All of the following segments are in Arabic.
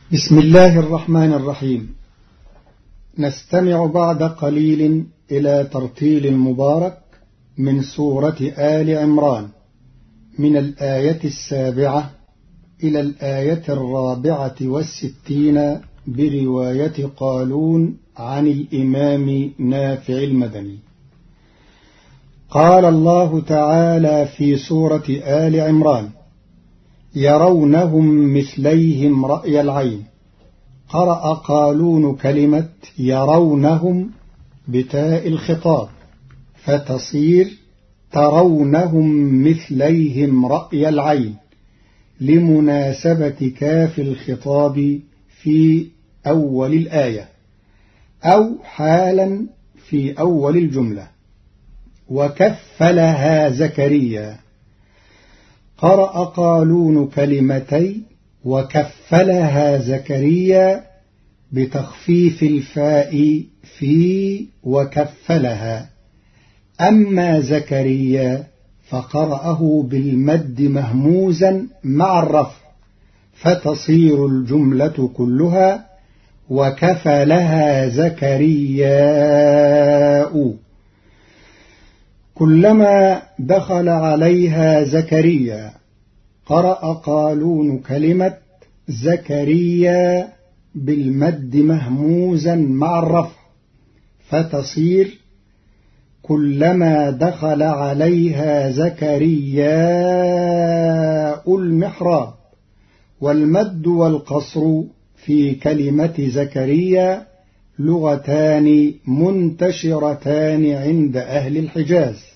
بسم الله الرحمن الرحيم. نستمع بعد قليل إلى ترتيل مبارك من سورة آل عمران من الآية 7 إلى الآية 64 برواية قالون عن الإمام نافع المدني. قال الله تعالى في سورة آل عمران: يرونهم مثليهم رأي العين. قرأ قالون كلمة يرونهم بتاء الخطاب فتصير ترونهم مثليهم رأي العين لمناسبة كاف الخطاب في أول الآية أو حالا في أول الجملة. وكفلها زكريا. قرأ قالون كلمتي وكفلها زكريا بتخفيف الفاء في وكفلها. أما زكريا فقرأه بالمد مهموزا مع الرفع فتصير الجملة كلها وكفلها زكرياء. كلما دخل عليها زكريا. قرأ قالون كلمة زكريا بالمد مهموزا مع الرفع فتصير كلما دخل عليها زكرياء المحراب. والمد والقصر في كلمة زكريا لغتان منتشرتان عند أهل الحجاز.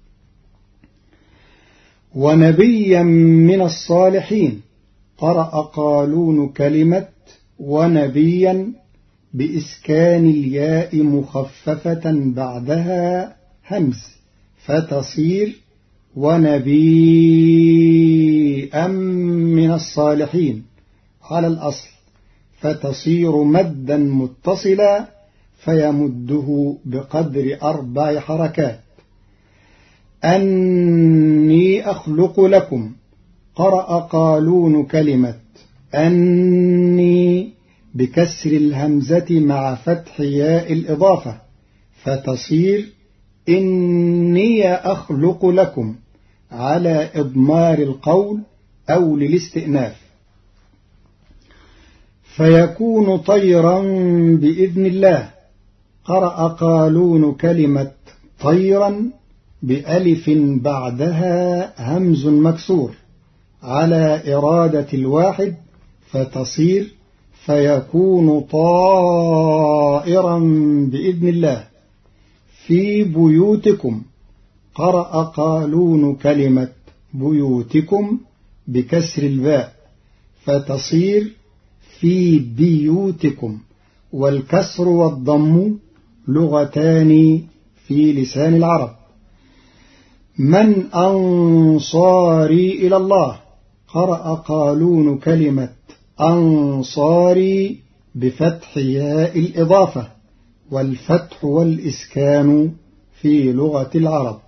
ونبيا من الصالحين. قرأ قالون كلمة ونبيا بإسكان الياء مخففة بعدها همز فتصير ونبيا من الصالحين على الأصل فتصير مدا متصلا فيمده بقدر 4 حركات. أني أخلق لكم. قرأ قالون كلمة أني بكسر الهمزة مع فتح ياء الإضافة فتصير إني أخلق لكم على إضمار القول أو للاستئناف فيكون طيرا بإذن الله. قرأ قالون كلمة طيرا بألف بعدها همز مكسور على إرادة الواحد فتصير فيكون طائرا بإذن الله. في بيوتكم. قرأ قالون كلمة بيوتكم بكسر الباء فتصير في بيوتكم. والكسر والضم لغتان في لسان العرب. من أنصاري إلى الله. قرأ قالون كلمة أنصاري بفتح ياء الإضافة والفتح والإسكان في لغة العرب.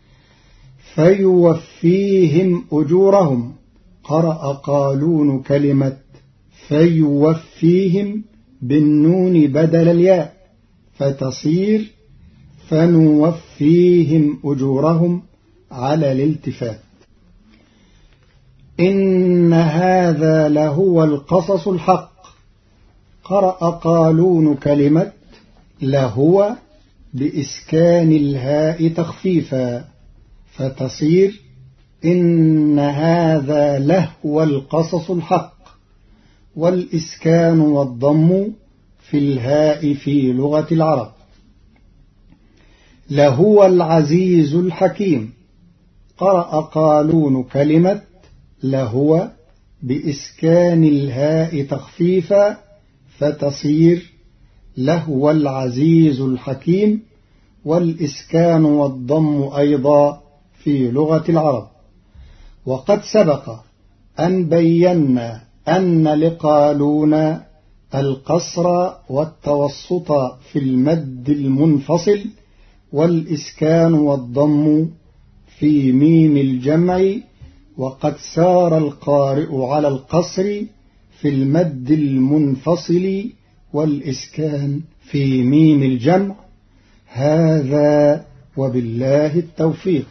فيوفيهم أجورهم. قرأ قالون كلمة فيوفيهم بالنون بدل الياء فتصير فنوفيهم أجورهم على الالتفات. إن هذا لهو القصص الحق. قرأ قالون كلمة لهو بإسكان الهاء تخفيفا فتصير إن هذا لهو القصص الحق. والإسكان والضم في الهاء في لغة العرب. لهو العزيز الحكيم. قرأ قالون كلمة لهو بإسكان الهاء تخفيفا فتصير لهو العزيز الحكيم. والإسكان والضم أيضا في لغة العرب. وقد سبق أن بينا أن لقالون القصر والتوسط في المد المنفصل والإسكان والضم في ميم الجمع وقد سار القارئ على القصر في المد المنفصل والإسكان في ميم الجمع. هذا وبالله التوفيق.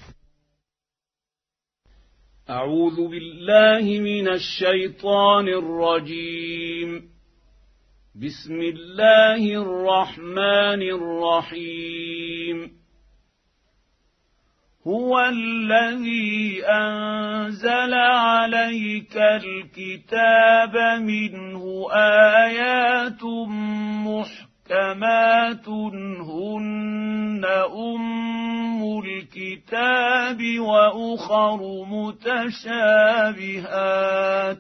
أعوذ بالله من الشيطان الرجيم. بسم الله الرحمن الرحيم. هو الذي أنزل عليك الكتاب منه آيات محكمات هن أم الكتاب وأخر متشابهات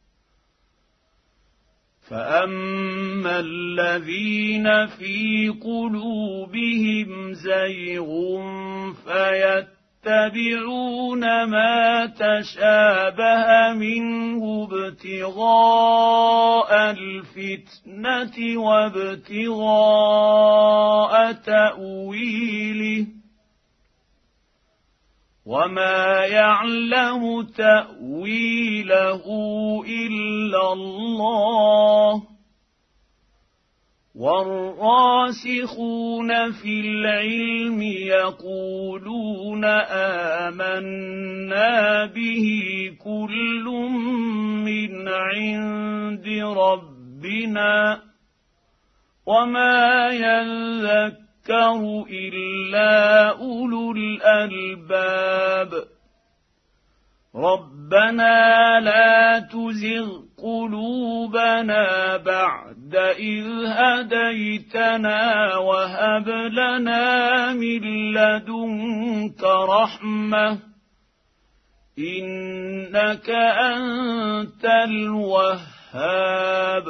فأما الذين في قلوبهم زيغ فيتبعون ما تشابه منه ابتغاء الفتنة وابتغاء تأويله وما يعلم تأويله إلا الله والراسخون في العلم يقولون آمنا به كل من عند ربنا وما يذكر إلا أولو الألباب ربنا لا تزغ قلوبنا بعد إذ هديتنا وهب لنا من لدنك رحمة إنك أنت الوهاب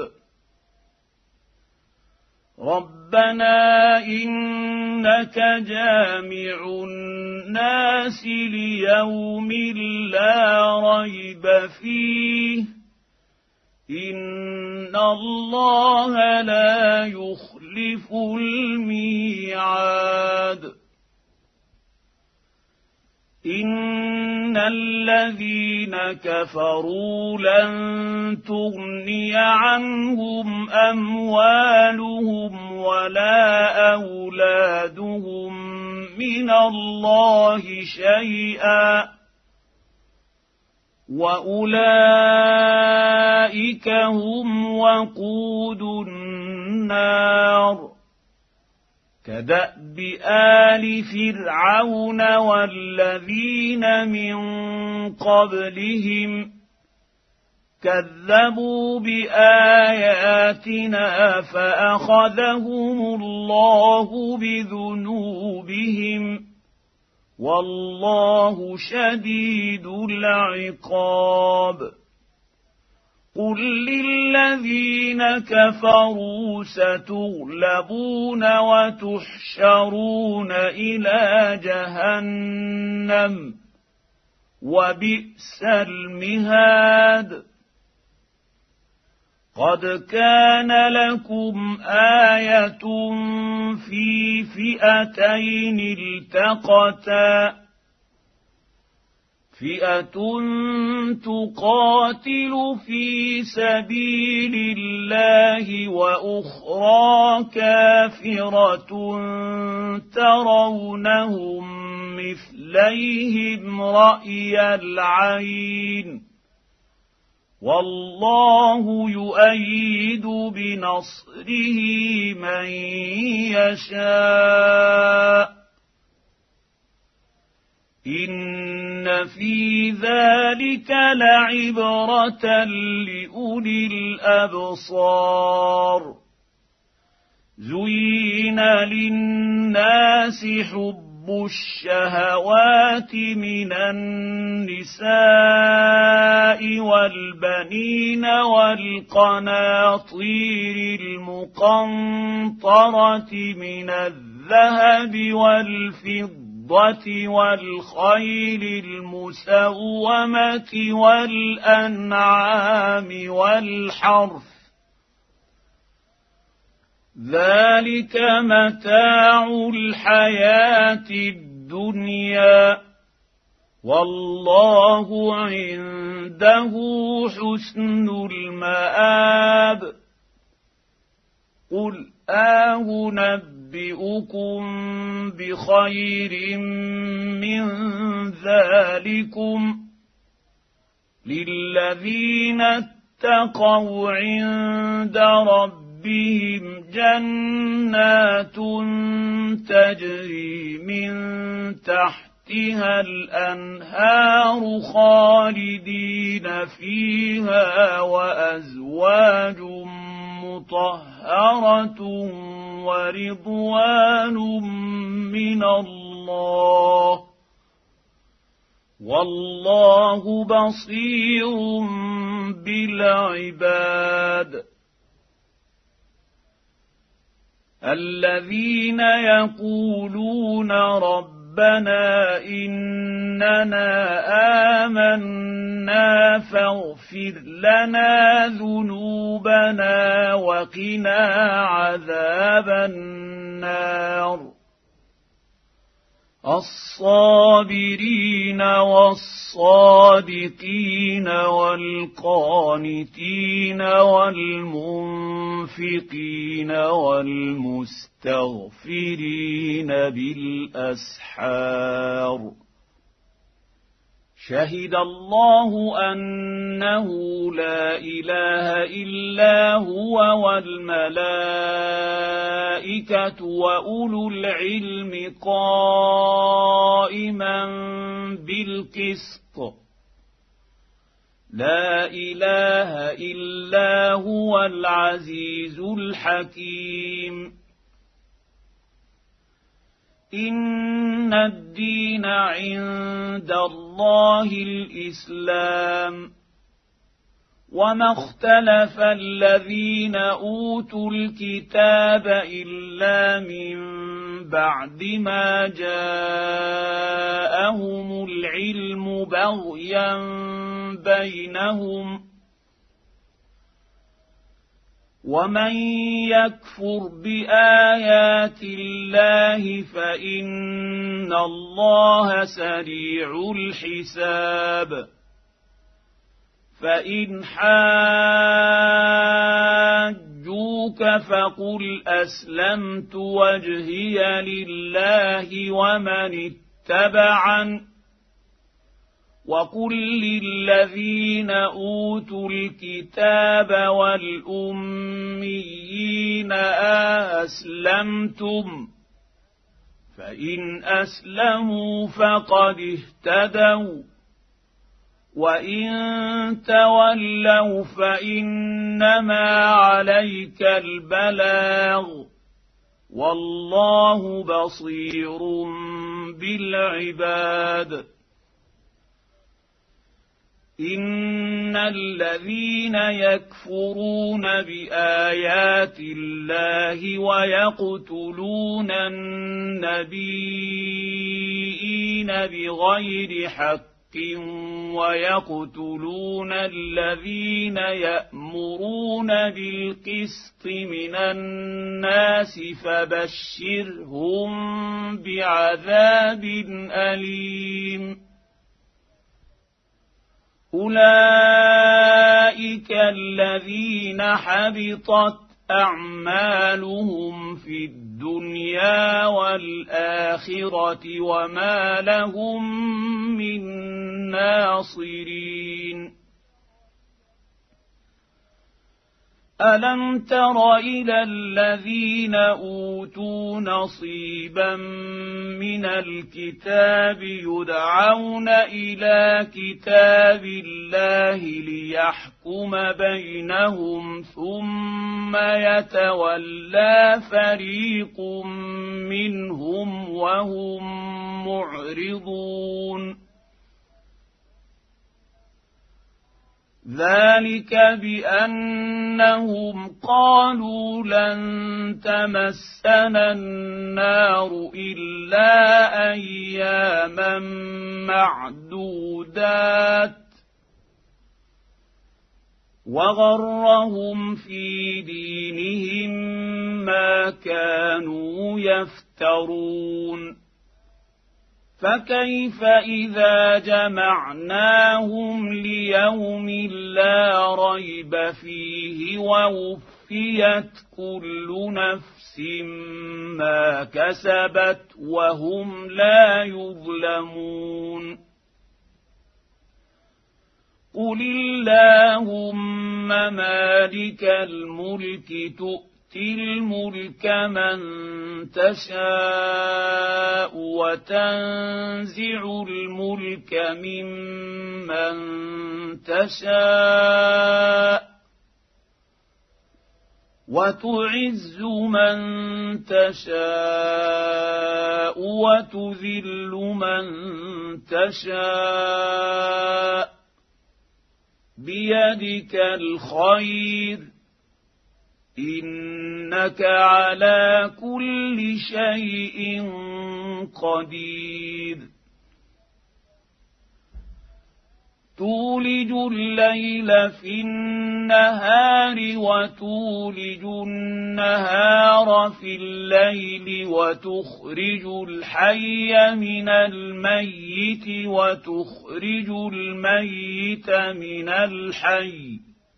ربنا إنك جامع الناس ليوم لا ريب فيه إن الله لا يخلف الميعاد إن الذين كفروا لن تغني عنهم أموالهم ولا أولادهم من الله شيئا وأولئك هم وقود النار كدأب آل فرعون والذين من قبلهم كذبوا بآياتنا فأخذهم الله بذنوبهم والله شديد العقاب قل للذين كفروا ستغلبون وتحشرون إلى جهنم وبئس المهاد قد كان لكم آية في فئتين التقتا فئة تقاتل في سبيل الله وأخرى كافرة ترونهم مثليهم رأي العين والله يؤيد بنصره من يشاء إن في ذلك لعبرة لأولي الأبصار زين للناس حب الشهوات من النساء والبنين والقناطير المقنطرة من الذهب والفضة والخيل المسومة والأنعام والحرث ذلك متاع الحياة الدنيا والله عنده حسن المآب قل أنبئكم بخير من ذلكم للذين اتقوا عند ربهم جنات تجري من تحتها الأنهار خالدين فيها وأزواج مطهرة ورضوان من الله والله بصير بالعباد الذين يقولون ربنا إننا آمنا فاغفر لنا ذنوبنا وقنا عذاب النار الصابرين والصادقين والقانتين والمنفقين والمستغفرين بالأسحار شهد الله أنه لا إله إلا هو والملائكة وأولو العلم قائما بالقسط لا إله إلا هو العزيز الحكيم إن الدين عند الله الإسلام وما اختلف الذين أوتوا الكتاب إلا من بعد ما جاءهم العلم بغيا بينهم ومن يكفر بآيات الله فإن الله سريع الحساب فإن حاجوك فقل أسلمت وجهي لله ومن اتبعني وقل للذين أوتوا الكتاب والأميين أسلمتم فإن أسلموا فقد اهتدوا وإن تولوا فإنما عليك البلاغ والله بصير بالعباد إن الذين يكفرون بآيات الله ويقتلون النبيين بغير حق ويقتلون الذين يأمرون بالقسط من الناس فبشرهم بعذاب أليم أولئك الذين حبطت أعمالهم في الدنيا والآخرة وما لهم من ناصرين ألم تر إلى الذين أوتوا نصيبا من الكتاب يدعون إلى كتاب الله ليحكم بينهم ثم يتولى فريق منهم وهم معرضون ذلك بأنهم قالوا لن تمسنا النار إلا أياما معدودات وغرهم في دينهم ما كانوا يفترون فكيف إذا جمعناهم ليوم لا ريب فيه ووفيت كل نفس ما كسبت وهم لا يظلمون قل اللهم مالك الملك تؤتي الملك من تشاء وتنزع الملك ممن تشاء وتعز من تشاء وتذل من تشاء بيدك الخير إنك على كل شيء قدير تولج الليل في النهار وتولج النهار في الليل وتخرج الحي من الميت وتخرج الميت من الحي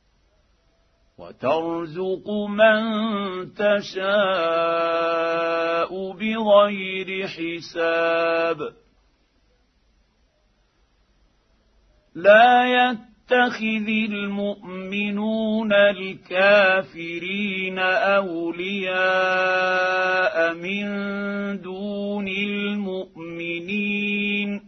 وترزق من تشاء بغير حساب لا يتخذ المؤمنون الكافرين أولياء من دون المؤمنين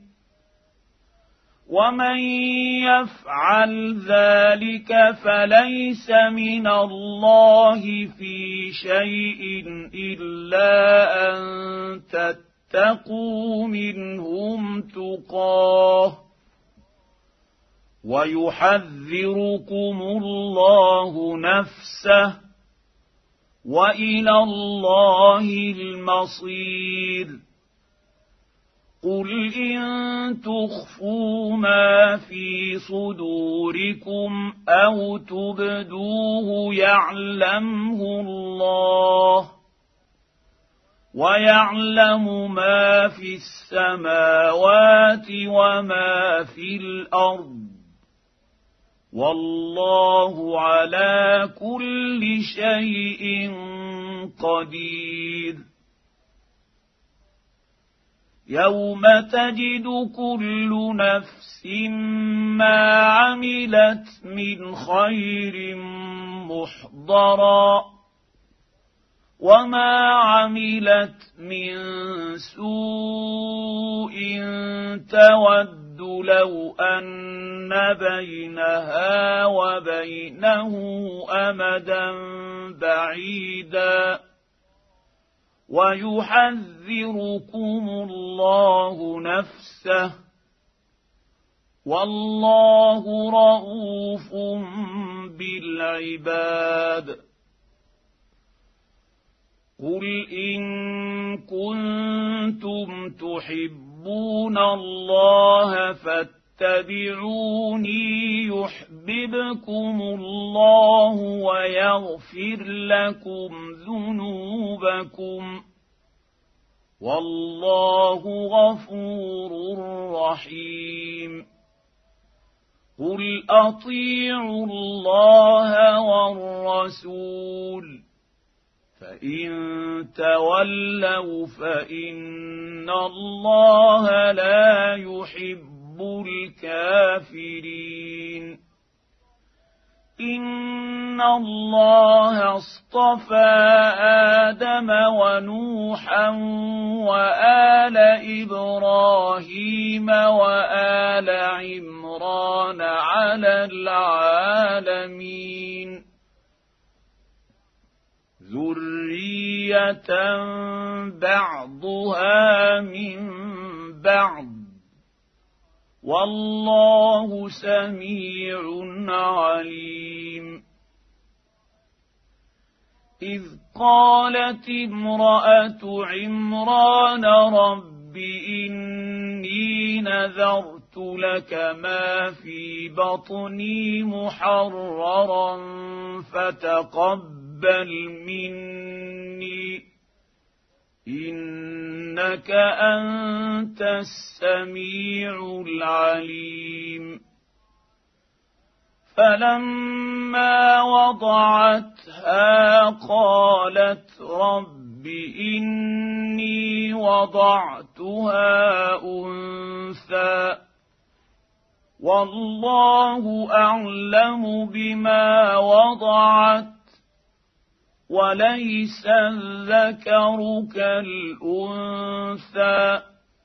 ومن يفعل ذلك فليس من الله في شيء إلا أن تتقوا منهم تقاه ويحذركم الله نفسه وإلى الله المصير قل إن تخفوا ما في صدوركم أو تبدوه يعلمه الله ويعلم ما في السماوات وما في الأرض والله على كل شيء قدير يوم تجد كل نفس ما عملت من خير محضرا وما عملت من سوء تود لو أن بينها وبينه أمدا بعيدا ويحذركم الله نفسه والله رءوف بالعباد قل إن كنتم تحبون الله فاتبعوني يحببكم الله ويغفر لكم ذنوبكم والله غفور رحيم قل أطيعوا الله والرسول فإن تولوا فإن الله لا يحب الكافرين إن الله اصطفى آدم ونوحا وآل إبراهيم وآل عمران على العالمين ذرية بعضها من بعض والله سميع عليم إذ قالت امرأة عمران رب إني نذرت لك ما في بطني محررا فتقبل مني إنك أنت السميع العليم فلما وضعتها قالت رب إني وضعتها أنثى والله أعلم بما وضعت وليس الذكر كالأنثى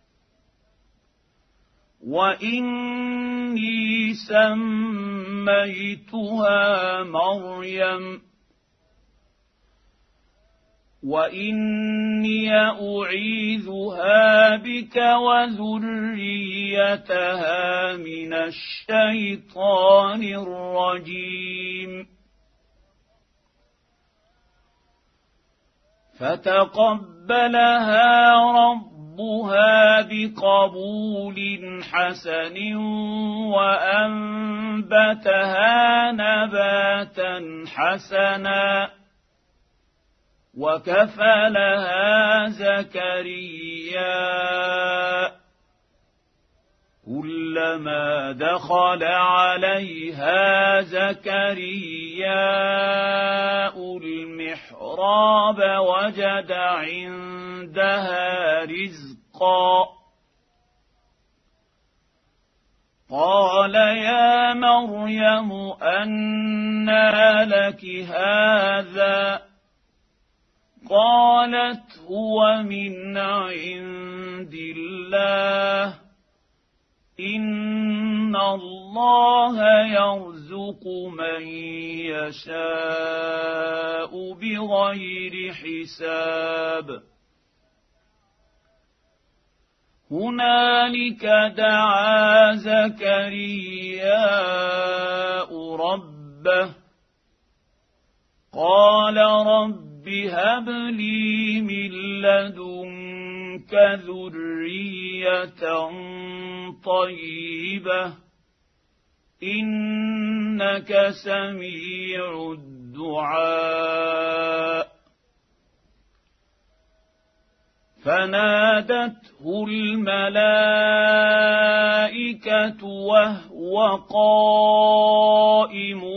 وإني سميتها مريم وإني أعيذها بك وذريتها من الشيطان الرجيم فتقبلها ربها بقبول حسن وأنبتها نباتا حسنا وكفلها زكريا كلما دخل عليها زكريا المحراب وجد عندها رزقا قال يا مريم أنى لك هذا قالت هو من عند الله إن الله يرزق من يشاء بغير حساب هنالك دعا زكرياء ربه قال رب هب لي من لدنك ذرية طيبة إنك سميع الدعاء فنادته الملائكة وهو قائم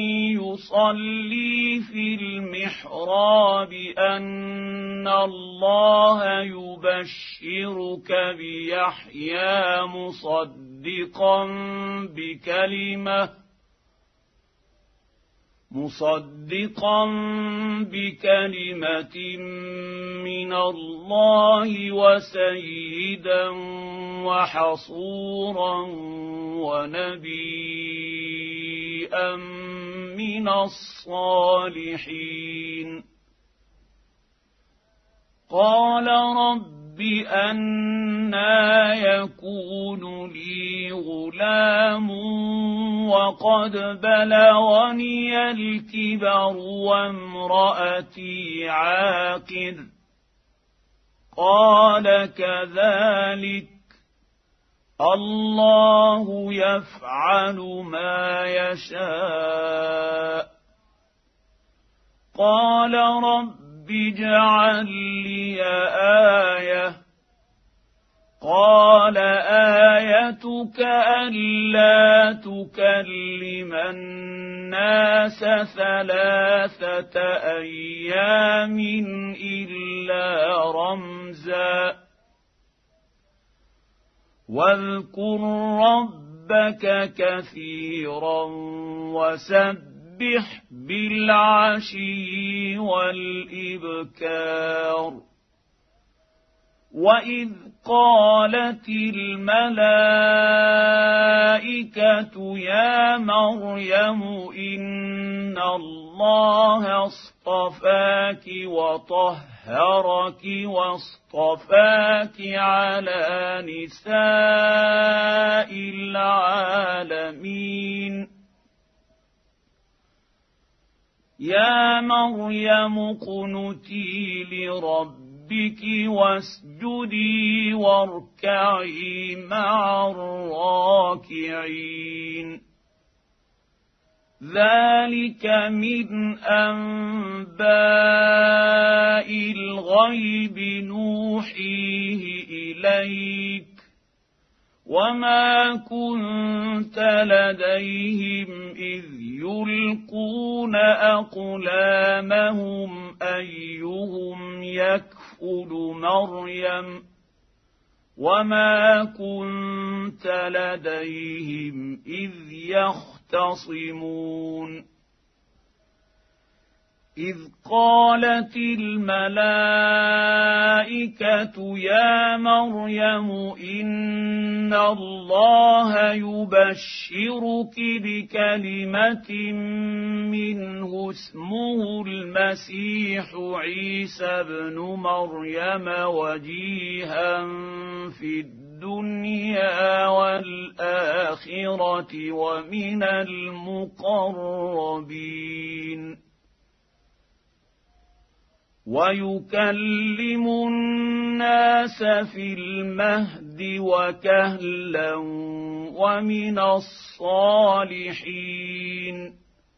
يصلي في المحراب أن الله يبشرك بيحيى مصدقا بكلمة من الله وسيدا وحصورا ونبيا من الصالحين قال رب أنى يكون لي غلام وقد بلغني الكبر وامرأتي عاقر قال كذلك الله يفعل ما يشاء قال رب اجعل لي آية قال آيتك ألا تكلم الناس 3 أيام إلا رمزا واذكر ربك كثيرا وسبح بالعشي والإبكار وإذ قالت الملائكة يا مريم إن الله اصطفاك وطهرك واصطفاك على نساء العالمين يا مريم اقنتي لربك واسجدي واركعي مع الراكعين ذلك من أنباء الغيب نوحيه إليك وما كنت لديهم إذ يلقون أقلامهم أيهم يكفل مريم وما كنت لديهم إذ يختصمون إذ قالت الملائكة يا مريم إن الله يبشرك بكلمة منه اسمه المسيح عيسى ابن مريم وجيها في الدنيا والآخرة ومن المقربين ويكلم الناس في المهد وكهلا ومن الصالحين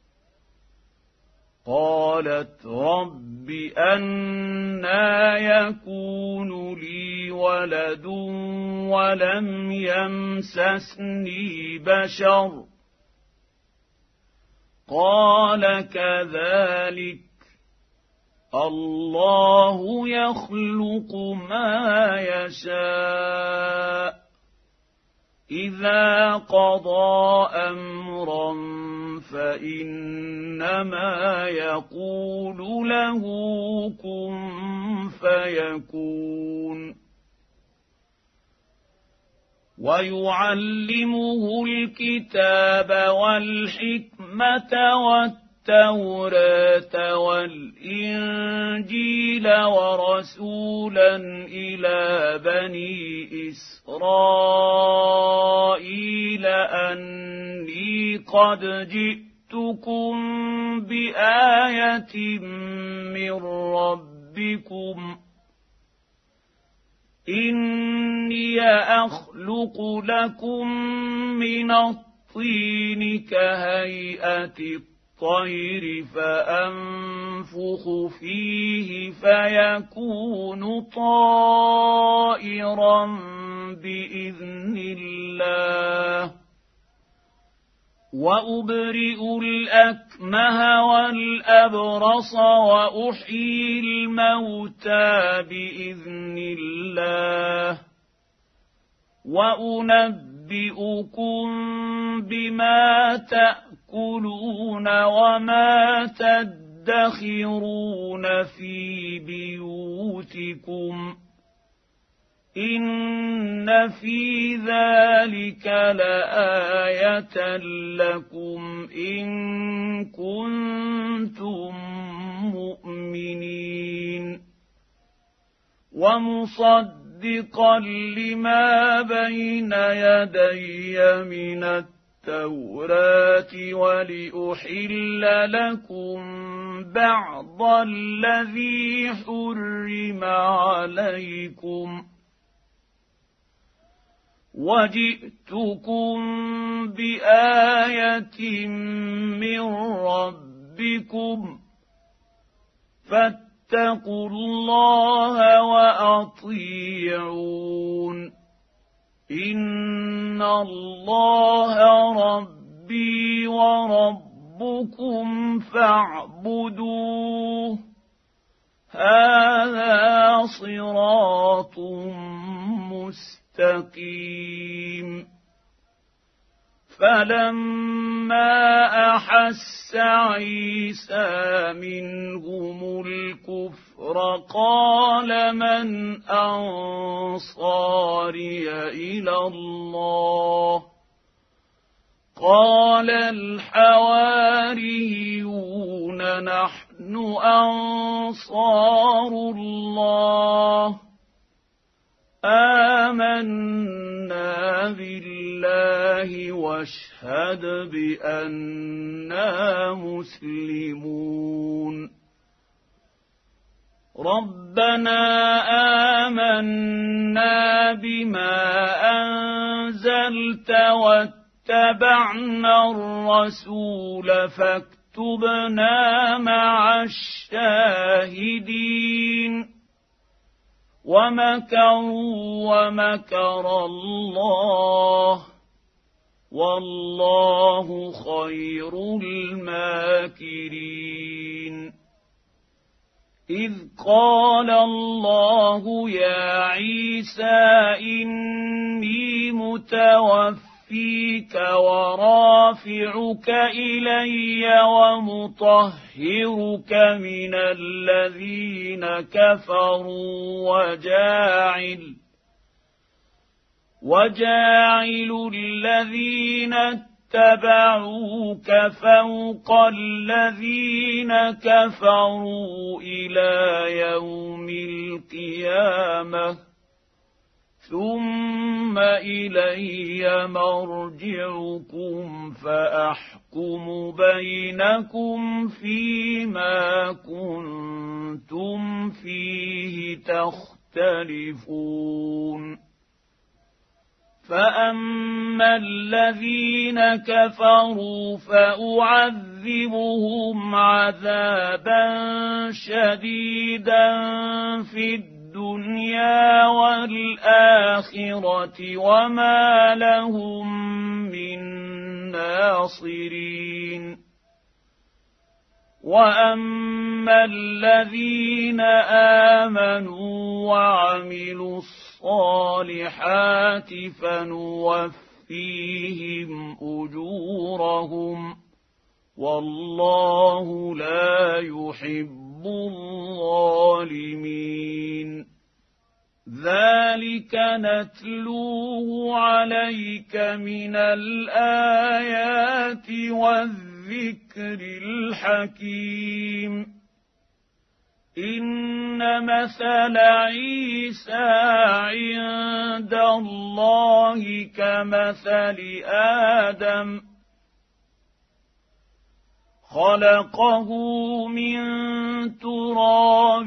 قالت رب أنى يكون لي ولد ولم يمسسني بشر قال كذلك الله يخلق ما يشاء إذا قضى أمرا فإنما يقول له كن فيكون ويعلمه الكتاب والحكمة التوراة والإنجيل ورسولا إلى بني إسرائيل أني قد جئتكم بآية من ربكم إني أخلق لكم من الطين كهيئة الطير فأنفخ فيه فيكون طائرا بإذن الله وأبرئ الأكمه والأبرص وأحيي الموتى بإذن الله وأنبئكم بما تأكلون وما تدخرون في بيوتكم إن في ذلك لآية لكم إن كنتم مؤمنين ومصدقا لما بين يدي من التوراة ولأحل لكم بعض الذي حرم عليكم وجئتكم بآية من ربكم فاتقوا الله وأطيعون إن الله ربي وربكم فاعبدوه هذا صراط مستقيم فلما أحس عيسى منهم الكفر قال من أنصاري إلى الله قال الحواريون نحن أنصار الله آمنا بالله واشهد بأننا مسلمون ربنا آمنا بما أنزلت اتبعنا الرسول فاكتبنا مع الشاهدين ومكروا ومكر الله والله خير الماكرين. إذ قال الله يا عيسى إني متوفيك ورافعك إلي ومطهرك من الذين كفروا وجاعل الذين اتبعوك فوق الذين كفروا إلى يوم القيامة ثم إلي مرجعكم فأحكم بينكم فيما كنتم فيه تختلفون. فأما الذين كفروا فأعذبهم عذابا شديدا في الدنيا والآخرة وما لهم من ناصرين. وأما الذين آمنوا وعملوا الصالحات فنوفيهم أجورهم والله لا يحب الظالمين. ذلك نتلوه عليك من الآيات والذكر الحكيم. إن مثل عيسى عند الله كمثل آدم خلقه من تراب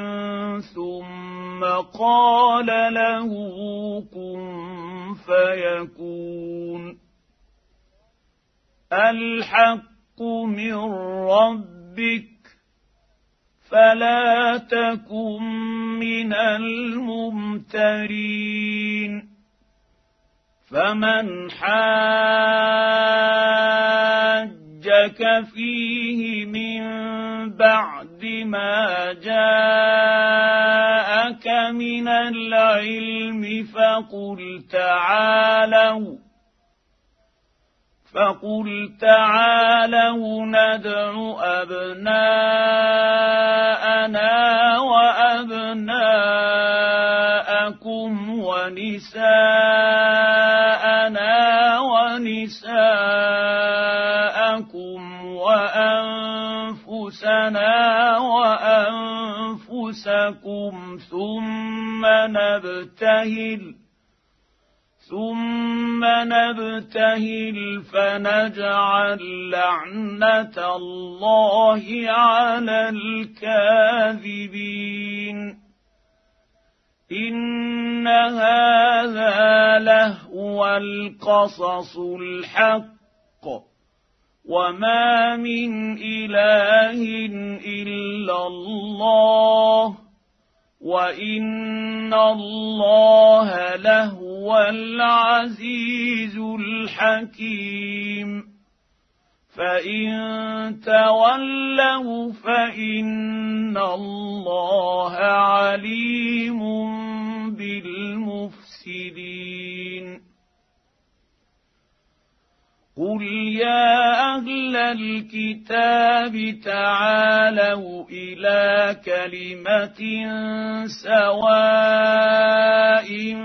ثم قال له كن فيكون. الحق من ربك فلا تكن من الممترين. فمن حاجك فيه من بعد ما جاءك من العلم فقل تعالوا ندع أبناءنا وأبناءكم ونساءنا ونساءكم وأنفسنا وأنفسكم ثم نبتهل فنجعل لعنة الله على الكاذبين. إن هذا لهو القصص الحق وما من إله إلا الله وإن الله لهو العزيز الحكيم. فإن تولوا فإن الله عليم بالمفسدين. قل يا أهل الكتاب تعالوا إلى كلمة سواء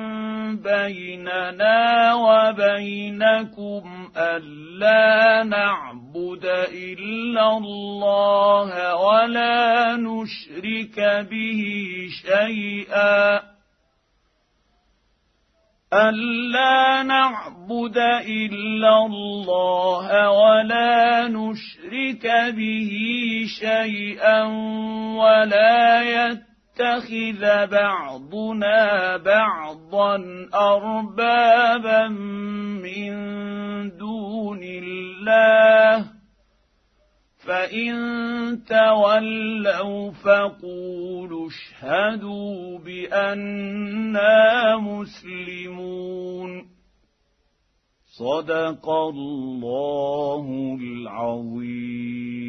بيننا وبينكم ألا نعبد إلا الله ولا نشرك به شيئا ألا نعبد إلا الله ولا نشرك به شيئا ولا يتخذ بعضنا بعضا أربابا من دون الله فإن تولوا فقولوا اشهدوا بأننا مسلمون. صدق الله العظيم.